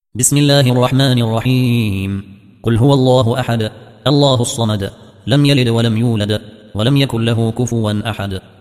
بسم الله الرحمن الرحيم. قل هو الله أحد الله الصمد لم يلد ولم يولد ولم يكن له كفوا أحد.